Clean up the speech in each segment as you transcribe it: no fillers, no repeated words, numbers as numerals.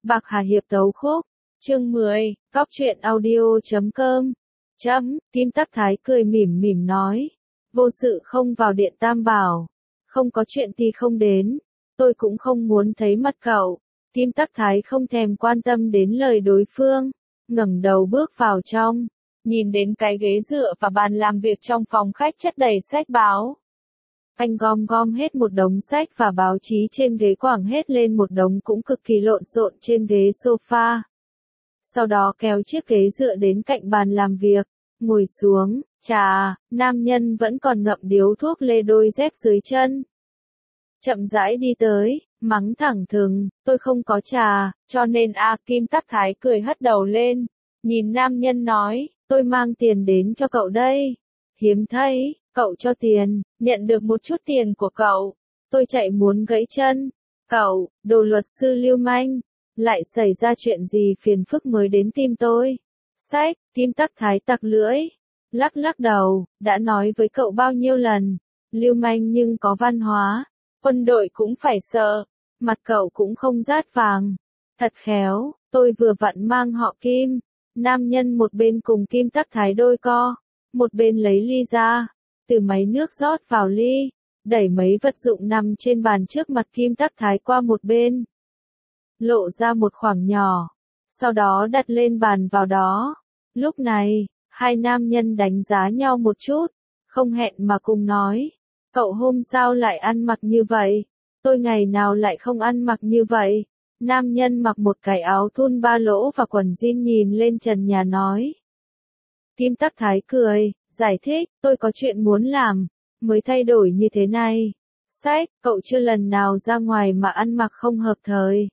Bạc Hà Hiệp tấu khúc. Chương 10, Góc truyện audio.com. Kim Tắc Thái cười mỉm mỉm nói. Vô sự không vào điện Tam Bảo. Không có chuyện thì không đến. Tôi cũng không muốn thấy mặt cậu. Kim Tắc Thái không thèm quan tâm đến lời đối phương. Ngẩng đầu bước vào trong. Nhìn đến cái ghế dựa và bàn làm việc trong phòng khách chất đầy sách báo. Anh gom hết một đống sách và báo chí trên ghế, quẳng hết lên một đống cũng cực kỳ lộn xộn trên ghế sofa. Sau đó kéo chiếc ghế dựa đến cạnh bàn làm việc, ngồi xuống. Chà, nam nhân vẫn còn ngậm điếu thuốc lê đôi dép dưới chân. Chậm rãi đi tới, mắng thẳng thừng, tôi không có trà, cho nên Kim Tắc Thái cười hất đầu lên, nhìn nam nhân nói, tôi mang tiền đến cho cậu đây. Hiếm thấy, cậu cho tiền, nhận được một chút tiền của cậu, tôi chạy muốn gãy chân. Cậu, đồ luật sư lưu manh, lại xảy ra chuyện gì phiền phức mới đến tìm tôi? Sách, Kim Tắc Thái tặc lưỡi, lắc đầu, đã nói với cậu bao nhiêu lần, lưu manh nhưng có văn hóa, quân đội cũng phải sợ, mặt cậu cũng không rát vàng. Thật khéo, tôi vừa vặn mang họ Kim. Nam nhân một bên cùng Kim Tắc Thái đôi co, một bên lấy ly ra, từ máy nước rót vào ly, đẩy mấy vật dụng nằm trên bàn trước mặt Kim Tắc Thái qua một bên, lộ ra một khoảng nhỏ, sau đó đặt lên bàn vào đó. Lúc này, hai nam nhân đánh giá nhau một chút, không hẹn mà cùng nói, cậu hôm sao lại ăn mặc như vậy? Tôi ngày nào lại không ăn mặc như vậy? Nam nhân mặc một cái áo thun ba lỗ và quần jean nhìn lên trần nhà nói. Kim Tắc Thái cười, giải thích, tôi có chuyện muốn làm, mới thay đổi như thế này. Sách, cậu chưa lần nào ra ngoài mà ăn mặc không hợp thời.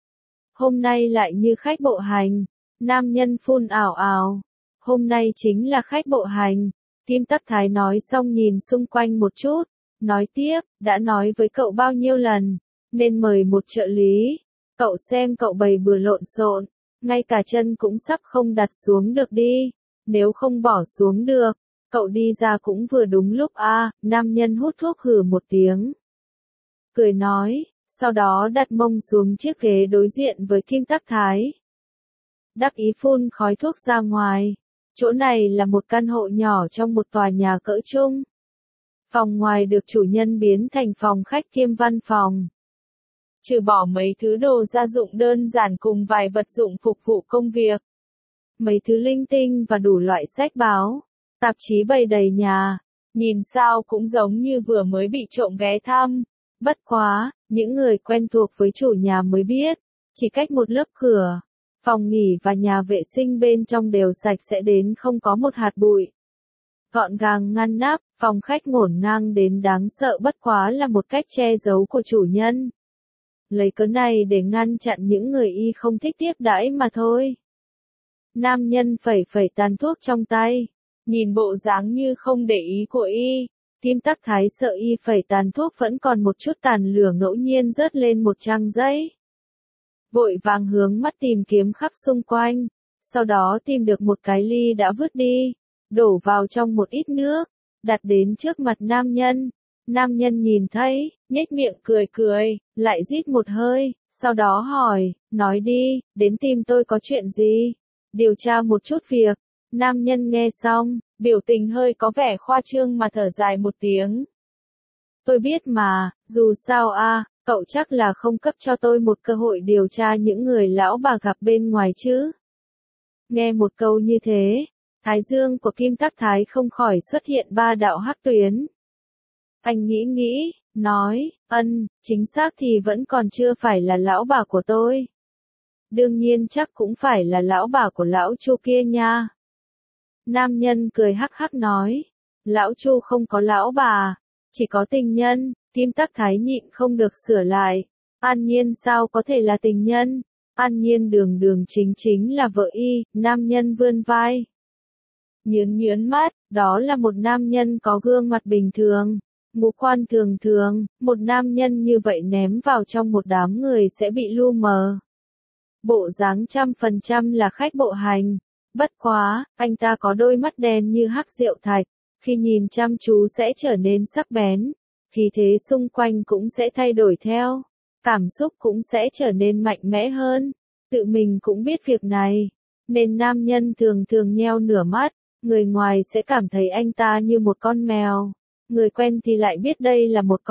Hôm nay lại như khách bộ hành. Nam nhân phun ảo ảo. Hôm nay chính là khách bộ hành. Kim Tắc Thái nói xong nhìn xung quanh một chút, nói tiếp, đã nói với cậu bao nhiêu lần, nên mời một trợ lý. Cậu xem cậu bày bừa lộn xộn, ngay cả chân cũng sắp không đặt xuống được đi. Nếu không bỏ xuống được, cậu đi ra cũng vừa đúng lúc. Nam nhân hút thuốc hừ một tiếng, cười nói, sau đó đặt mông xuống chiếc ghế đối diện với Kim Tắc Thái. Đắc ý phun khói thuốc ra ngoài. Chỗ này là một căn hộ nhỏ trong một tòa nhà cỡ trung. Phòng ngoài được chủ nhân biến thành phòng khách kiêm văn phòng. Trừ bỏ mấy thứ đồ gia dụng đơn giản cùng vài vật dụng phục vụ công việc. Mấy thứ linh tinh và đủ loại sách báo, tạp chí bày đầy nhà, nhìn sao cũng giống như vừa mới bị trộm ghé thăm. Bất quá, những người quen thuộc với chủ nhà mới biết, chỉ cách một lớp cửa, phòng nghỉ và nhà vệ sinh bên trong đều sạch sẽ đến không có một hạt bụi. Gọn gàng ngăn nắp, phòng khách ngổn ngang đến đáng sợ, bất quá là một cách che giấu của chủ nhân. Lấy cớ này để ngăn chặn những người y không thích tiếp đãi mà thôi. Nam nhân phẩy tàn thuốc trong tay, nhìn bộ dáng như không để ý của y. Kim Tắc Thái sợ y phẩy tàn thuốc vẫn còn một chút tàn lửa ngẫu nhiên rớt lên một trang giấy. Vội vàng hướng mắt tìm kiếm khắp xung quanh, sau đó tìm được một cái ly đã vứt đi, đổ vào trong một ít nước, đặt đến trước mặt nam nhân. Nam nhân nhìn thấy, nhếch miệng cười, lại rít một hơi, sau đó hỏi, nói đi, đến tìm tôi có chuyện gì? Điều tra một chút việc. Nam nhân nghe xong, biểu tình hơi có vẻ khoa trương mà thở dài một tiếng. Tôi biết mà, dù sao cậu chắc là không cấp cho tôi một cơ hội điều tra những người lão bà gặp bên ngoài chứ. Nghe một câu như thế, thái dương của Kim Tắc Thái không khỏi xuất hiện ba đạo hắc tuyến. Anh nghĩ, nói, chính xác thì vẫn còn chưa phải là lão bà của tôi. Đương nhiên chắc cũng phải là lão bà của lão Chu kia nha. Nam nhân cười hắc nói, lão Chu không có lão bà, chỉ có tình nhân. Kim Tắc Thái nhịn không được sửa lại, An Nhiên sao có thể là tình nhân? An Nhiên đường chính là vợ y. Nam nhân vươn vai, nhớn mắt, đó là một nam nhân có gương mặt bình thường, ngũ quan thường, một nam nhân như vậy ném vào trong một đám người sẽ bị lu mờ. Bộ dáng 100% là khách bộ hành. Bất quá, anh ta có đôi mắt đen như hắc rượu thạch, khi nhìn chăm chú sẽ trở nên sắc bén, khí thế xung quanh cũng sẽ thay đổi theo, cảm xúc cũng sẽ trở nên mạnh mẽ hơn. tự mình cũng biết việc này, nên nam nhân thường thường nheo nửa mắt, người ngoài sẽ cảm thấy anh ta như một con mèo, người quen thì lại biết đây là một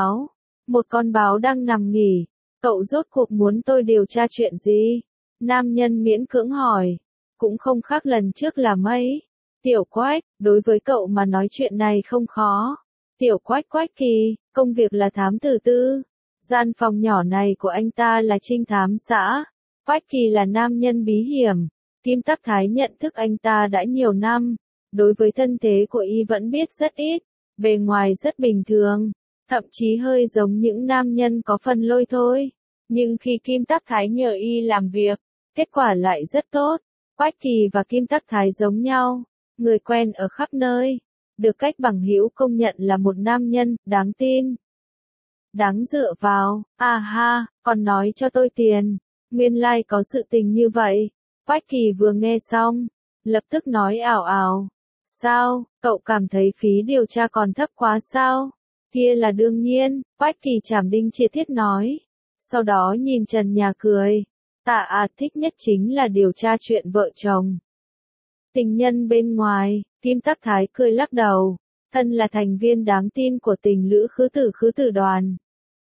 con báo đang nằm nghỉ. Cậu rốt cuộc muốn tôi điều tra chuyện gì? Nam nhân miễn cưỡng hỏi, cũng không khác lần trước là mấy. Tiểu Quách, đối với cậu mà nói chuyện này không khó. Tiểu Quách Quách Kỳ, công việc là thám tử tư. Gian phòng nhỏ này của anh ta là trinh thám xã. Quách Kỳ là nam nhân bí hiểm. Kim Tắc Thái nhận thức anh ta đã nhiều năm. Đối với thân thế của y vẫn biết rất ít. Bề ngoài rất bình thường. Thậm chí hơi giống những nam nhân có phần lôi thôi. Nhưng khi Kim Tắc Thái nhờ y làm việc, kết quả lại rất tốt. Quách Kỳ và Kim Tắc Thái giống nhau. Người quen ở khắp nơi. Được cách bằng hữu công nhận là một nam nhân, đáng tin. Đáng dựa vào, à ha, còn nói cho tôi tiền. Nguyên lai có sự tình như vậy. Quách Kỳ vừa nghe xong, lập tức nói ảo ảo. Sao, cậu cảm thấy phí điều tra còn thấp quá sao? Kia là đương nhiên, Quách Kỳ trảm đinh chia thiết nói. Sau đó nhìn Trần Nhà cười. Thích nhất chính là điều tra chuyện vợ chồng. Tình nhân bên ngoài, Kim Tắc Thái cười lắc đầu. Thân là thành viên đáng tin của tình lữ khứ tử đoàn.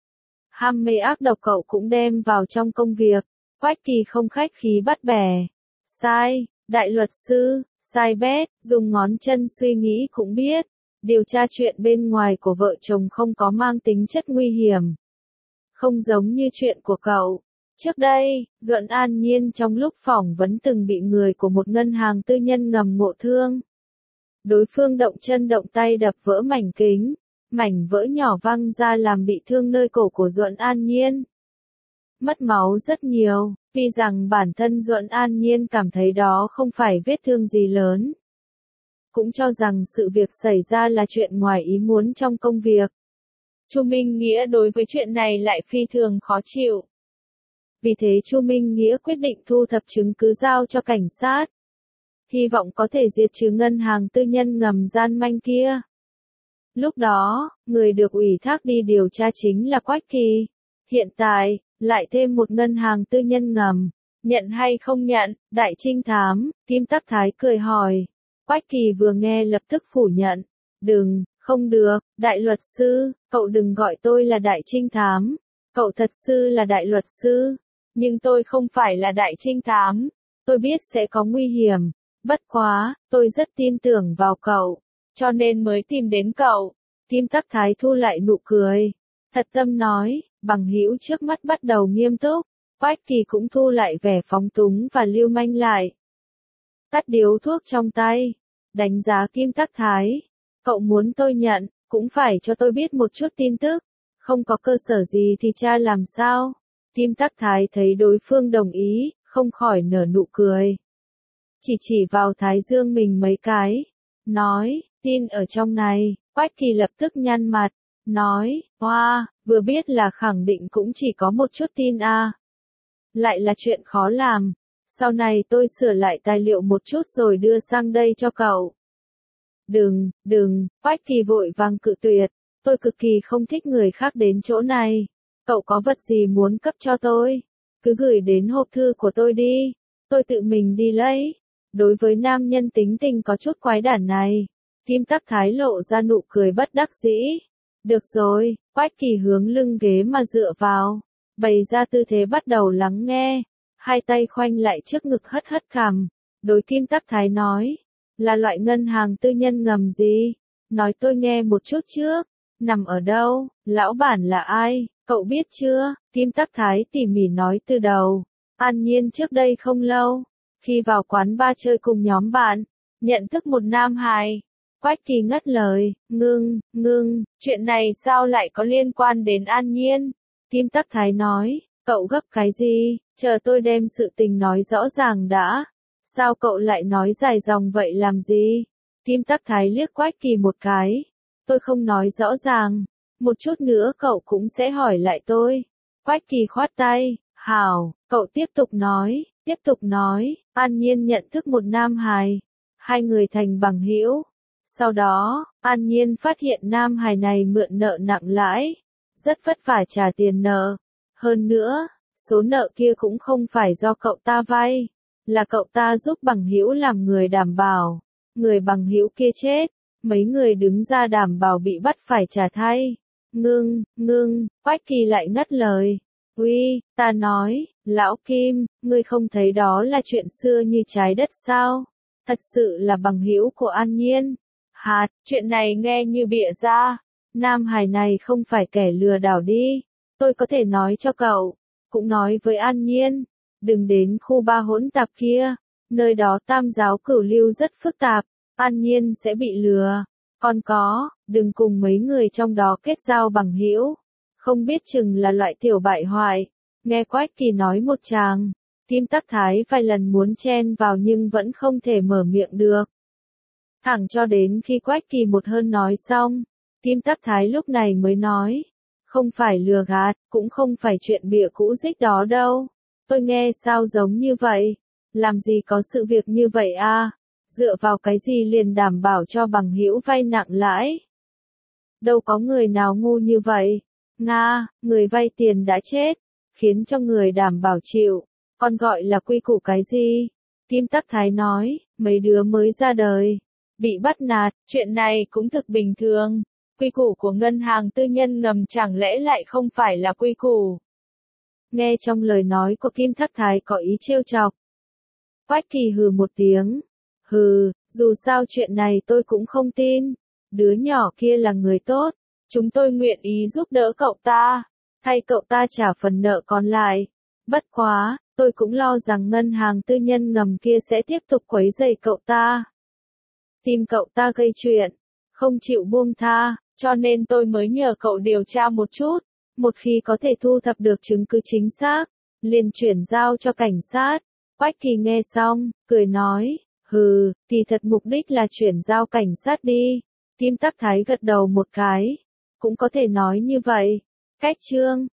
Ham mê ác độc cậu cũng đem vào trong công việc. Quách Kỳ không khách khí bắt bẻ. Sai, đại luật sư, sai bét, dùng ngón chân suy nghĩ cũng biết. Điều tra chuyện bên ngoài của vợ chồng không có mang tính chất nguy hiểm. Không giống như chuyện của cậu. Trước đây, Duẫn An Nhiên trong lúc phỏng vấn từng bị người của một ngân hàng tư nhân ngầm ngộ thương. Đối phương động chân động tay đập vỡ mảnh kính. Mảnh vỡ nhỏ văng ra làm bị thương nơi cổ của Duẫn An Nhiên. Mất máu rất nhiều, tuy rằng bản thân Duẫn An Nhiên cảm thấy đó không phải vết thương gì lớn. Cũng cho rằng sự việc xảy ra là chuyện ngoài ý muốn trong công việc. Chu Minh Nghĩa đối với chuyện này lại phi thường khó chịu. Vì thế Chu Minh Nghĩa quyết định thu thập chứng cứ giao cho cảnh sát. Hy vọng có thể diệt trừ ngân hàng tư nhân ngầm gian manh kia. Lúc đó, người được ủy thác đi điều tra chính là Quách Kỳ. Hiện tại, lại thêm một ngân hàng tư nhân ngầm. Nhận hay không nhận, đại trinh thám, Kim Tắc Thái cười hỏi. Quách Kỳ vừa nghe lập tức phủ nhận. Đừng, không được, đại luật sư, cậu đừng gọi tôi là đại trinh thám. Cậu thật sự là đại luật sư. Nhưng tôi không phải là đại trinh thám. Tôi biết sẽ có nguy hiểm. Bất quá, tôi rất tin tưởng vào cậu. Cho nên mới tìm đến cậu. Kim Tắc Thái thu lại nụ cười. Thật tâm nói, bằng hữu trước mắt bắt đầu nghiêm túc. Quách Kỳ cũng thu lại vẻ phóng túng và lưu manh lại. Tắt điếu thuốc trong tay. Đánh giá Kim Tắc Thái. Cậu muốn tôi nhận, cũng phải cho tôi biết một chút tin tức. Không có cơ sở gì thì cha làm sao? Kim Tắc Thái thấy đối phương đồng ý, không khỏi nở nụ cười. Chỉ vào thái dương mình mấy cái. Nói, tin ở trong này. Quách Kỳ lập tức nhăn mặt. Nói, hoa, vừa biết là khẳng định cũng chỉ có một chút tin à. Lại là chuyện khó làm. Sau này tôi sửa lại tài liệu một chút rồi đưa sang đây cho cậu. Đừng, Quách Kỳ vội vàng cự tuyệt. Tôi cực kỳ không thích người khác đến chỗ này. Cậu có vật gì muốn cấp cho tôi? Cứ gửi đến hộp thư của tôi đi. Tôi tự mình đi lấy. Đối với nam nhân tính tình có chút quái đản này, Kim Tắc Thái lộ ra nụ cười bất đắc dĩ. Được rồi, Quách Kỳ hướng lưng ghế mà dựa vào, bày ra tư thế bắt đầu lắng nghe, hai tay khoanh lại trước ngực hất hất cằm. Đối Kim Tắc Thái nói, là loại ngân hàng tư nhân ngầm gì? Nói tôi nghe một chút trước, nằm ở đâu, lão bản là ai, cậu biết chưa? Kim Tắc Thái tỉ mỉ nói từ đầu. An Nhiên trước đây không lâu, khi vào quán bar chơi cùng nhóm bạn, nhận thức một nam hài. Quách Kỳ ngắt lời, ngưng, chuyện này sao lại có liên quan đến An Nhiên? Kim Tắc Thái nói, cậu gấp cái gì, chờ tôi đem sự tình nói rõ ràng đã. Sao cậu lại nói dài dòng vậy làm gì? Kim Tắc Thái liếc Quách Kỳ một cái. Tôi không nói rõ ràng, một chút nữa cậu cũng sẽ hỏi lại tôi. Quách Kỳ khoát tay, hảo, cậu tiếp tục nói, An Nhiên nhận thức một nam hài. Hai người thành bằng hữu. Sau đó, An Nhiên phát hiện nam hài này mượn nợ nặng lãi. Rất vất vả trả tiền nợ. Hơn nữa, Số nợ kia cũng không phải do cậu ta vay, là cậu ta giúp bằng hữu làm người đảm bảo. Người bằng hữu kia chết, mấy người đứng ra đảm bảo bị bắt phải trả thay. Ngưng, Quách Kỳ lại ngắt lời. Uy, ta nói, lão Kim, ngươi không thấy đó là chuyện xưa như trái đất sao? Thật sự là bằng hữu của An Nhiên. Hạt, chuyện này nghe như bịa ra. Nam Hải này không phải kẻ lừa đảo đi. Tôi có thể nói cho cậu, cũng nói với An Nhiên, đừng đến khu 3 hỗn tạp kia, nơi đó tam giáo cửu lưu rất phức tạp, An Nhiên sẽ bị lừa. Còn có, đừng cùng mấy người trong đó kết giao bằng hữu, không biết chừng là loại tiểu bại hoại. Nghe Quách Kỳ nói một tràng, Kim Tắc Thái vài lần muốn chen vào nhưng vẫn không thể mở miệng được. Thẳng cho đến khi Quách Kỳ một hơi nói xong, Kim Tắc Thái lúc này mới nói, không phải lừa gạt, cũng không phải chuyện bịa cũ rích đó đâu. Tôi nghe sao giống như vậy? Làm gì có sự việc như vậy à? Dựa vào cái gì liền đảm bảo cho bằng hữu vay nặng lãi? Đâu có người nào ngu như vậy. Nga, người vay tiền đã chết, khiến cho người đảm bảo chịu, còn gọi là quy củ cái gì? Kim Tắc Thái nói, mấy đứa mới ra đời, bị bắt nạt, chuyện này cũng thực bình thường. Quy củ của ngân hàng tư nhân ngầm chẳng lẽ lại không phải là quy củ? Nghe trong lời nói của Kim Tắc Thái có ý trêu chọc. Quách Kỳ hừ một tiếng. Hừ, dù sao chuyện này tôi cũng không tin. Đứa nhỏ kia là người tốt. Chúng tôi nguyện ý giúp đỡ cậu ta, thay cậu ta trả phần nợ còn lại. Bất quá, tôi cũng lo rằng ngân hàng tư nhân ngầm kia sẽ tiếp tục quấy rầy cậu ta. Tìm cậu ta gây chuyện, không chịu buông tha, cho nên tôi mới nhờ cậu điều tra một chút. Một khi có thể thu thập được chứng cứ chính xác, liền chuyển giao cho cảnh sát. Quách Kỳ nghe xong, cười nói, hừ, thì thật mục đích là chuyển giao cảnh sát đi. Kim Tắc Thái gật đầu một cái, cũng có thể nói như vậy. Cách chương